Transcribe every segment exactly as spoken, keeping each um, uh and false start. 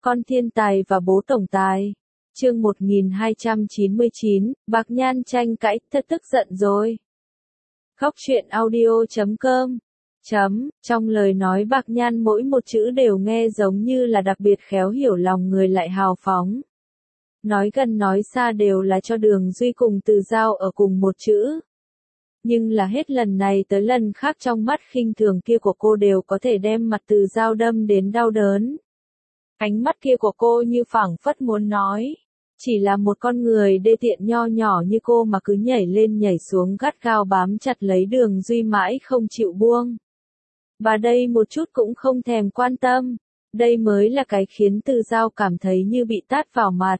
Con thiên tài và bố tổng tài. Chương một nghìn hai trăm chín mươi chín, Bạc Nhan tranh cãi, thật tức giận rồi. Khóc chuyện audio chấm com. Chấm, trong lời nói Bạc Nhan mỗi một chữ đều nghe giống như là đặc biệt khéo hiểu lòng người lại hào phóng. Nói gần nói xa đều là cho Đường Duy cùng Từ Giao ở cùng một chữ. Nhưng là hết lần này tới lần khác trong mắt khinh thường kia của cô đều có thể đem mặt Từ Giao đâm đến đau đớn. Ánh mắt kia của cô như phảng phất muốn nói, chỉ là một con người đê tiện nho nhỏ như cô mà cứ nhảy lên nhảy xuống gắt gao bám chặt lấy Đường Duy mãi không chịu buông. Và đây một chút cũng không thèm quan tâm, đây mới là cái khiến Từ Giao cảm thấy như bị tát vào mặt.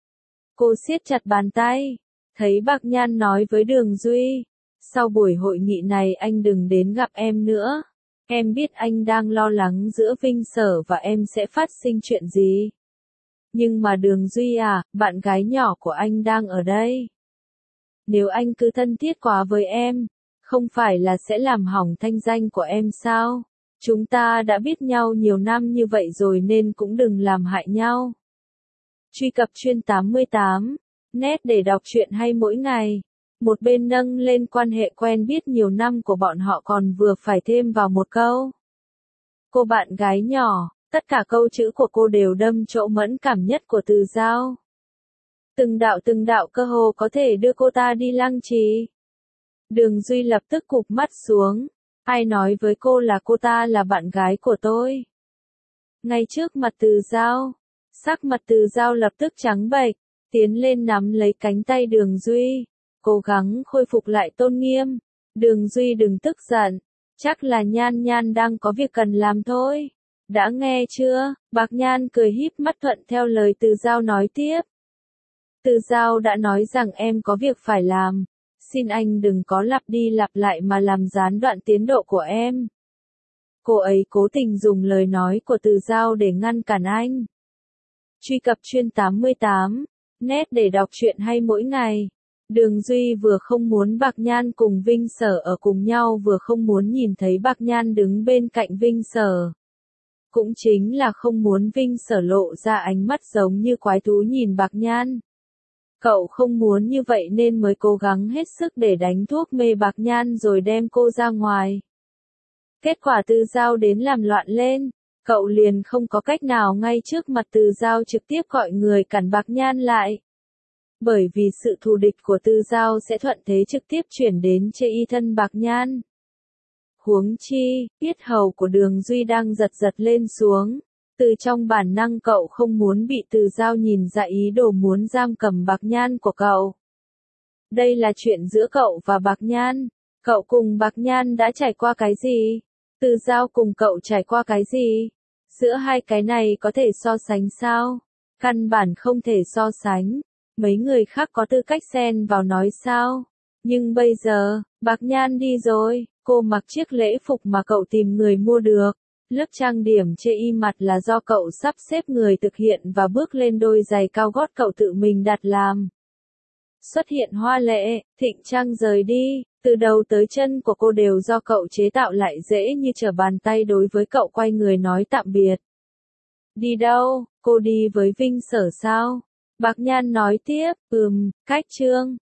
Cô siết chặt bàn tay, thấy Bạc Nhan nói với Đường Duy, sau buổi hội nghị này anh đừng đến gặp em nữa. Em biết anh đang lo lắng giữa Vinh Sở và em sẽ phát sinh chuyện gì. Nhưng mà Đường Duy à, bạn gái nhỏ của anh đang ở đây. Nếu anh cứ thân thiết quá với em, không phải là sẽ làm hỏng thanh danh của em sao? Chúng ta đã biết nhau nhiều năm như vậy rồi nên cũng đừng làm hại nhau. Truy cập chuyên tám mươi tám, net để đọc truyện hay mỗi ngày. Một bên nâng lên quan hệ quen biết nhiều năm của bọn họ còn vừa phải thêm vào một câu. Cô bạn gái nhỏ, tất cả câu chữ của cô đều đâm chỗ mẫn cảm nhất của Từ Giao. Từng đạo từng đạo cơ hồ có thể đưa cô ta đi lăng trì. Đường Duy lập tức cụp mắt xuống. Ai nói với cô là cô ta là bạn gái của tôi? Ngay trước mặt Từ Giao, sắc mặt Từ Giao lập tức trắng bệch, tiến lên nắm lấy cánh tay Đường Duy, cố gắng khôi phục lại tôn nghiêm. Đường Duy đừng tức giận, chắc là Nhan Nhan đang có việc cần làm thôi. Đã nghe chưa? Bạc Nhan cười híp mắt thuận theo lời Từ Giao nói tiếp. Từ Giao đã nói rằng em có việc phải làm. Xin anh đừng có lặp đi lặp lại mà làm gián đoạn tiến độ của em. Cô ấy cố tình dùng lời nói của Từ Giao để ngăn cản anh. Truy cập chuyên tám mươi tám, net để đọc truyện hay mỗi ngày. Đường Duy vừa không muốn Bạc Nhan cùng Vinh Sở ở cùng nhau vừa không muốn nhìn thấy Bạc Nhan đứng bên cạnh Vinh Sở. Cũng chính là không muốn Vinh Sở lộ ra ánh mắt giống như quái thú nhìn Bạc Nhan. Cậu không muốn như vậy nên mới cố gắng hết sức để đánh thuốc mê Bạc Nhan rồi đem cô ra ngoài. Kết quả Từ Giao đến làm loạn lên, cậu liền không có cách nào ngay trước mặt Từ Giao trực tiếp gọi người cản Bạc Nhan lại. Bởi vì sự thù địch của Từ Giao sẽ thuận thế trực tiếp chuyển đến chê y thân Bạc Nhan. Huống chi, yết hầu của Đường Duy đang giật giật lên xuống. Từ trong bản năng cậu không muốn bị Từ Giao nhìn ra ý đồ muốn giam cầm Bạc Nhan của cậu. Đây là chuyện giữa cậu và Bạc Nhan. Cậu cùng Bạc Nhan đã trải qua cái gì? Từ Giao cùng cậu trải qua cái gì? Giữa hai cái này có thể so sánh sao? Căn bản không thể so sánh. Mấy người khác có tư cách xen vào nói sao? Nhưng bây giờ, Bạc Nhan đi rồi, cô mặc chiếc lễ phục mà cậu tìm người mua được. Lớp trang điểm chê y mặt là do cậu sắp xếp người thực hiện và bước lên đôi giày cao gót cậu tự mình đặt làm. Xuất hiện hoa lệ, thịnh trang rời đi, từ đầu tới chân của cô đều do cậu chế tạo lại dễ như trở bàn tay đối với cậu quay người nói tạm biệt. Đi đâu? Cô đi với Vinh Sở sao? Bạc Nhan nói tiếp, ừm, cách Trương,